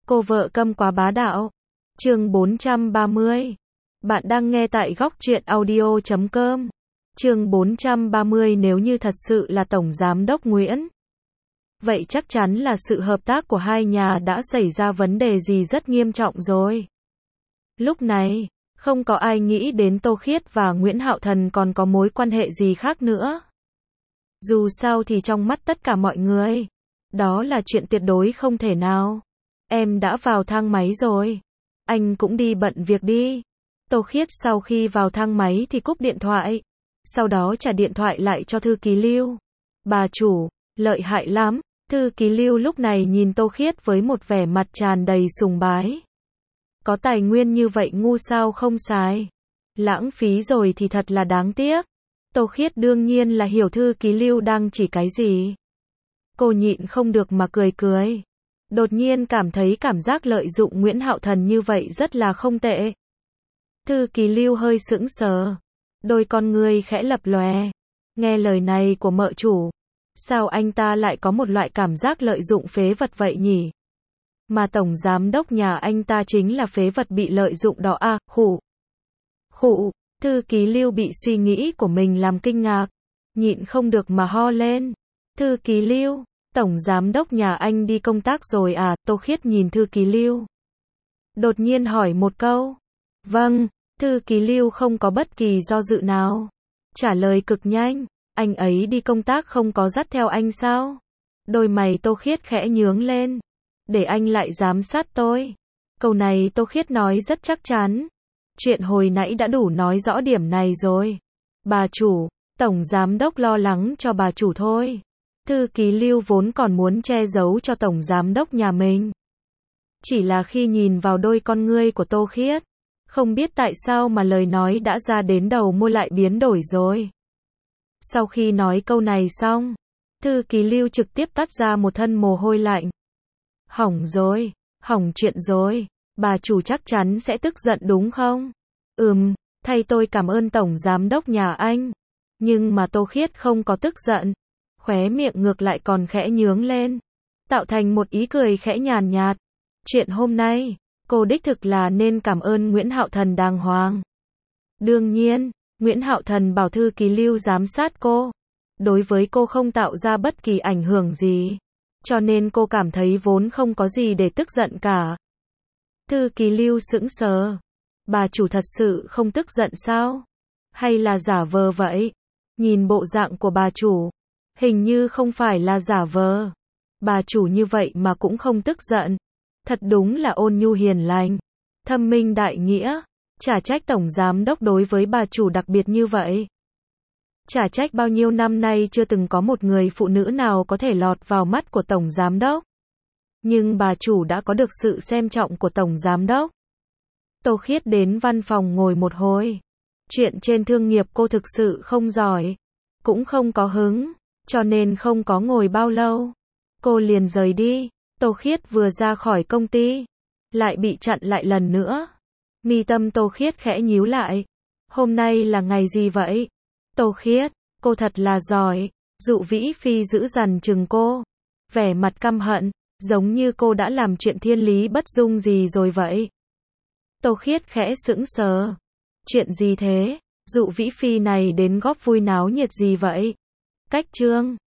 Cô vợ câm quá bá đạo. Chương 430. Bạn đang nghe tại góc truyện audio.com. Chương 430. Nếu như thật sự là Tổng Giám đốc Nguyễn, vậy chắc chắn là sự hợp tác của hai nhà đã xảy ra vấn đề gì rất nghiêm trọng rồi. Lúc này, không có ai nghĩ đến Tô Khiết và Nguyễn Hạo Thần còn có mối quan hệ gì khác nữa. Dù sao thì trong mắt tất cả mọi người, đó là chuyện tuyệt đối không thể nào. Em đã vào thang máy rồi. Anh cũng đi bận việc đi. Tô Khiết sau khi vào thang máy thì cúp điện thoại. Sau đó trả điện thoại lại cho thư ký Lưu. Bà chủ, lợi hại lắm. Thư ký Lưu lúc này nhìn Tô Khiết với một vẻ mặt tràn đầy sùng bái. Có tài nguyên như vậy ngu sao không xài. Lãng phí rồi thì thật là đáng tiếc. Tô Khiết đương nhiên là hiểu thư ký Lưu đang chỉ cái gì. Cô nhịn không được mà cười cười. Đột nhiên cảm thấy cảm giác lợi dụng Nguyễn Hạo Thần như vậy rất là không tệ. Thư ký Lưu hơi sững sờ. Đôi con ngươi khẽ lập lòe. Nghe lời này của mợ chủ. Sao anh ta lại có một loại cảm giác lợi dụng phế vật vậy nhỉ? Mà tổng giám đốc nhà anh ta chính là phế vật bị lợi dụng đó à, khụ. Khụ, thư ký Lưu bị suy nghĩ của mình làm kinh ngạc. Nhịn không được mà ho lên. Thư ký Lưu, tổng giám đốc nhà anh đi công tác rồi à? Tô Khiết nhìn thư ký Lưu. Đột nhiên hỏi một câu. Vâng, thư ký Lưu không có bất kỳ do dự nào. Trả lời cực nhanh. Anh ấy đi công tác không có dắt theo anh sao? Đôi mày Tô Khiết khẽ nhướng lên. Để anh lại giám sát tôi. Câu này Tô Khiết nói rất chắc chắn. Chuyện hồi nãy đã đủ nói rõ điểm này rồi. Bà chủ, tổng giám đốc lo lắng cho bà chủ thôi. Thư ký Lưu vốn còn muốn che giấu cho tổng giám đốc nhà mình. Chỉ là khi nhìn vào đôi con ngươi của Tô Khiết, không biết tại sao mà lời nói đã ra đến đầu môi lại biến đổi rồi. Sau khi nói câu này xong, thư ký Lưu trực tiếp toát ra một thân mồ hôi lạnh. Hỏng rồi, hỏng chuyện rồi, bà chủ chắc chắn sẽ tức giận đúng không? Thay tôi cảm ơn tổng giám đốc nhà anh. Nhưng mà Tô Khiết không có tức giận, khóe miệng ngược lại còn khẽ nhướng lên, tạo thành một ý cười khẽ nhàn nhạt. Chuyện hôm nay, cô đích thực là nên cảm ơn Nguyễn Hạo Thần đàng hoàng. Đương nhiên, Nguyễn Hạo Thần bảo thư ký Lưu giám sát cô. Đối với cô không tạo ra bất kỳ ảnh hưởng gì. Cho nên cô cảm thấy vốn không có gì để tức giận cả. Thư ký Lưu sững sờ. Bà chủ thật sự không tức giận sao? Hay là giả vờ vậy? Nhìn bộ dạng của bà chủ, hình như không phải là giả vờ. Bà chủ như vậy mà cũng không tức giận. Thật đúng là ôn nhu hiền lành, thâm minh đại nghĩa. Chả trách tổng giám đốc đối với bà chủ đặc biệt như vậy. Chả trách bao nhiêu năm nay chưa từng có một người phụ nữ nào có thể lọt vào mắt của tổng giám đốc. Nhưng bà chủ đã có được sự xem trọng của tổng giám đốc. Tô Khiết đến văn phòng ngồi một hồi. Chuyện trên thương nghiệp cô thực sự không giỏi, cũng không có hứng, cho nên không có ngồi bao lâu. Cô liền rời đi. Tô Khiết vừa ra khỏi công ty, lại bị chặn lại lần nữa. Mi tâm Tô Khiết khẽ nhíu lại. Hôm nay là ngày gì vậy? Tô Khiết, cô thật là giỏi. Dụ Vĩ Phi giữ dằn chừng cô. Vẻ mặt căm hận, giống như cô đã làm chuyện thiên lý bất dung gì rồi vậy. Tô Khiết khẽ sững sờ. Chuyện gì thế? Dụ Vĩ Phi này đến góp vui náo nhiệt gì vậy? Cách chương